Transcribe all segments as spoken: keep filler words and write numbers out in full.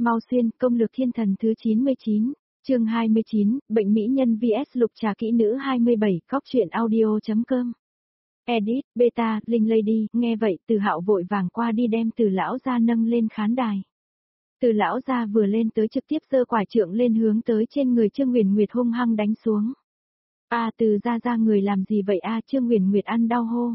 Mau xuyên, công lược thiên thần thứ chín mươi chín, chương hai mươi chín, bệnh mỹ nhân vs lục trà kỹ nữ hai mươi bảy, cóc truyện audio.com. Edit, beta, Linh Lady, nghe vậy Từ Hạo vội vàng qua đi đem Từ lão gia nâng lên khán đài. Từ lão gia vừa lên tới trực tiếp giơ quải trượng lên hướng tới trên người Trương Huyền Nguyệt hung hăng đánh xuống. A Từ gia gia người làm gì vậy a? Trương Huyền Nguyệt ăn đau hô.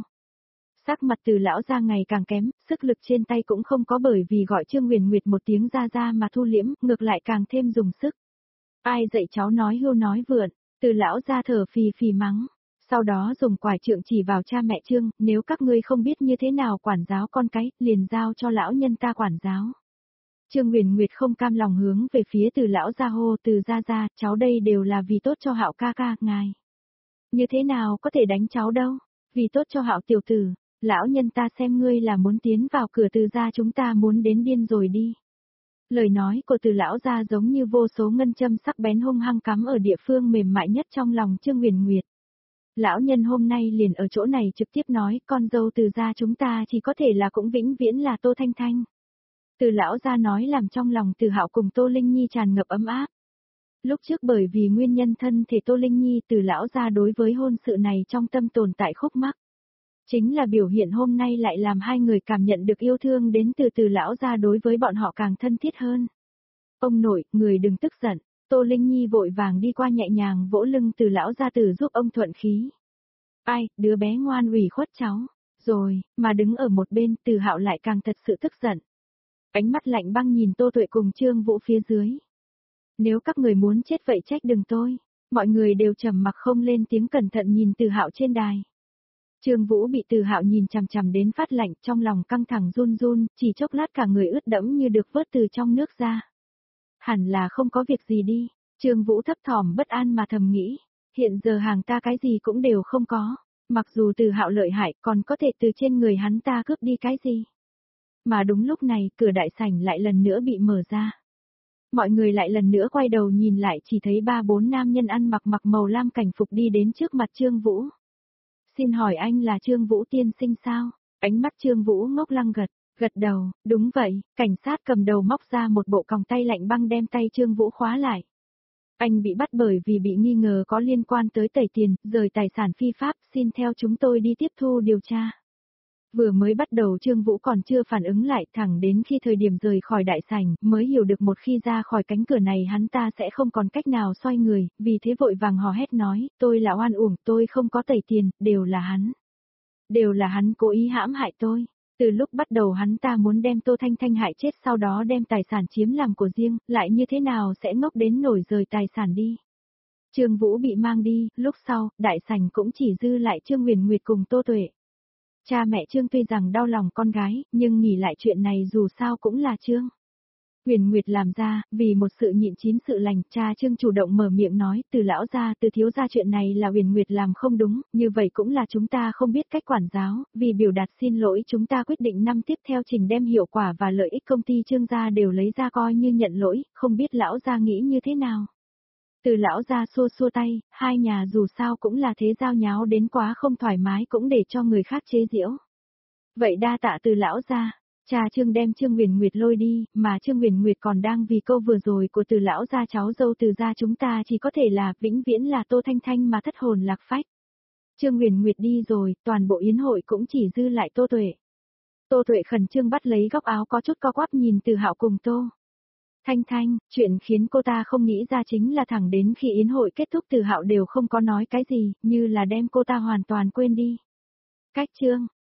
Sắc mặt Từ lão gia ngày càng kém, sức lực trên tay cũng không có bởi vì gọi Trương Huyền Nguyệt một tiếng gia gia mà thu liễm, ngược lại càng thêm dùng sức. Ai dạy cháu nói hưu nói vượn? Từ lão gia thở phì phì mắng. Sau đó dùng quải trượng chỉ vào cha mẹ Trương, nếu các ngươi không biết như thế nào quản giáo con cái, liền giao cho lão nhân ta quản giáo. Trương Huyền Nguyệt không cam lòng hướng về phía Từ lão gia hô, Từ gia gia, cháu đây đều là vì tốt cho Hạo ca ca, ngài. Như thế nào có thể đánh cháu đâu, vì tốt cho Hạo tiểu tử, lão nhân ta xem ngươi là muốn tiến vào cửa Từ gia chúng ta muốn đến điên rồi đi. Lời nói của Từ lão gia giống như vô số ngân châm sắc bén hung hăng cắm ở địa phương mềm mại nhất trong lòng Trương Huyền Nguyệt. Lão nhân hôm nay liền ở chỗ này trực tiếp nói, con dâu Từ gia chúng ta chỉ có thể là cũng vĩnh viễn là Tô Thanh Thanh. Từ lão gia nói làm trong lòng Từ Hạo cùng Tô Linh Nhi tràn ngập ấm áp. Lúc trước bởi vì nguyên nhân thân thể Tô Linh Nhi, Từ lão gia đối với hôn sự này trong tâm tồn tại khúc mắc. Chính là biểu hiện hôm nay lại làm hai người cảm nhận được yêu thương đến từ Từ lão gia đối với bọn họ càng thân thiết hơn. Ông nội, người đừng tức giận. Tô Linh Nhi vội vàng đi qua nhẹ nhàng vỗ lưng Từ lão gia tử giúp ông thuận khí. Ai, đứa bé ngoan ủy khuất cháu. Rồi, mà đứng ở một bên Từ Hạo lại càng thật sự tức giận. Ánh mắt lạnh băng nhìn Tô Tuệ cùng Trương Vũ phía dưới. Nếu các người muốn chết vậy trách đừng tôi. Mọi người đều trầm mặc không lên tiếng, cẩn thận nhìn Từ Hạo trên đài. Trương Vũ bị Từ Hạo nhìn chằm chằm đến phát lạnh, trong lòng căng thẳng run run, chỉ chốc lát cả người ướt đẫm như được vớt từ trong nước ra. Hẳn là không có việc gì đi. Trương Vũ thấp thỏm bất an mà thầm nghĩ, hiện giờ hàng ta cái gì cũng đều không có, mặc dù Từ Hạo lợi hại còn có thể từ trên người hắn ta cướp đi cái gì. Mà đúng lúc này, cửa đại sảnh lại lần nữa bị mở ra. Mọi người lại lần nữa quay đầu nhìn lại, chỉ thấy ba bốn nam nhân ăn mặc mặc màu lam cảnh phục đi đến trước mặt Trương Vũ. Xin hỏi anh là Trương Vũ tiên sinh sao? Ánh mắt Trương Vũ ngốc lăng gật, gật đầu, đúng vậy. Cảnh sát cầm đầu móc ra một bộ còng tay lạnh băng đem tay Trương Vũ khóa lại. Anh bị bắt bởi vì bị nghi ngờ có liên quan tới tẩy tiền, rời tài sản phi pháp, xin theo chúng tôi đi tiếp thu điều tra. Vừa mới bắt đầu Trương Vũ còn chưa phản ứng lại, thẳng đến khi thời điểm rời khỏi đại sảnh, mới hiểu được một khi ra khỏi cánh cửa này hắn ta sẽ không còn cách nào xoay người, vì thế vội vàng hò hét nói, tôi là oan uổng, tôi không có tẩy tiền, đều là hắn. Đều là hắn cố ý hãm hại tôi. Từ lúc bắt đầu hắn ta muốn đem Tô Thanh Thanh hại chết, sau đó đem tài sản chiếm làm của riêng, lại như thế nào sẽ ngốc đến nổi rời tài sản đi. Trương Vũ bị mang đi, lúc sau, đại sảnh cũng chỉ dư lại Trương Huyền Nguyệt cùng Tô Tuệ. Cha mẹ Trương tuy rằng đau lòng con gái, nhưng nghĩ lại chuyện này dù sao cũng là Trương Huyền Nguyệt làm ra, vì một sự nhịn chín sự lành, cha Trương chủ động mở miệng nói, Từ lão gia, Từ thiếu gia, chuyện này là Huyền Nguyệt làm không đúng, như vậy cũng là chúng ta không biết cách quản giáo, vì biểu đạt xin lỗi chúng ta quyết định năm tiếp theo trình đem hiệu quả và lợi ích công ty Trương gia đều lấy ra coi như nhận lỗi, không biết lão gia nghĩ như thế nào. Từ lão gia xua xua tay, hai nhà dù sao cũng là thế, giao nháo đến quá không thoải mái cũng để cho người khác chế giễu. Vậy đa tạ Từ lão gia. Cha Trương đem Trương Huyền Nguyệt lôi đi, mà Trương Huyền Nguyệt còn đang vì câu vừa rồi của Từ lão gia, cháu dâu Từ gia chúng ta chỉ có thể là vĩnh viễn là Tô Thanh Thanh mà thất hồn lạc phách. Trương Huyền Nguyệt đi rồi, toàn bộ yến hội cũng chỉ dư lại Tô Tuệ. Tô Tuệ khẩn trương bắt lấy góc áo có chút co quắp nhìn Từ Hạo cùng Tô Thanh Thanh, chuyện khiến cô ta không nghĩ ra chính là thẳng đến khi yến hội kết thúc Từ Hạo đều không có nói cái gì, như là đem cô ta hoàn toàn quên đi. Cách Trương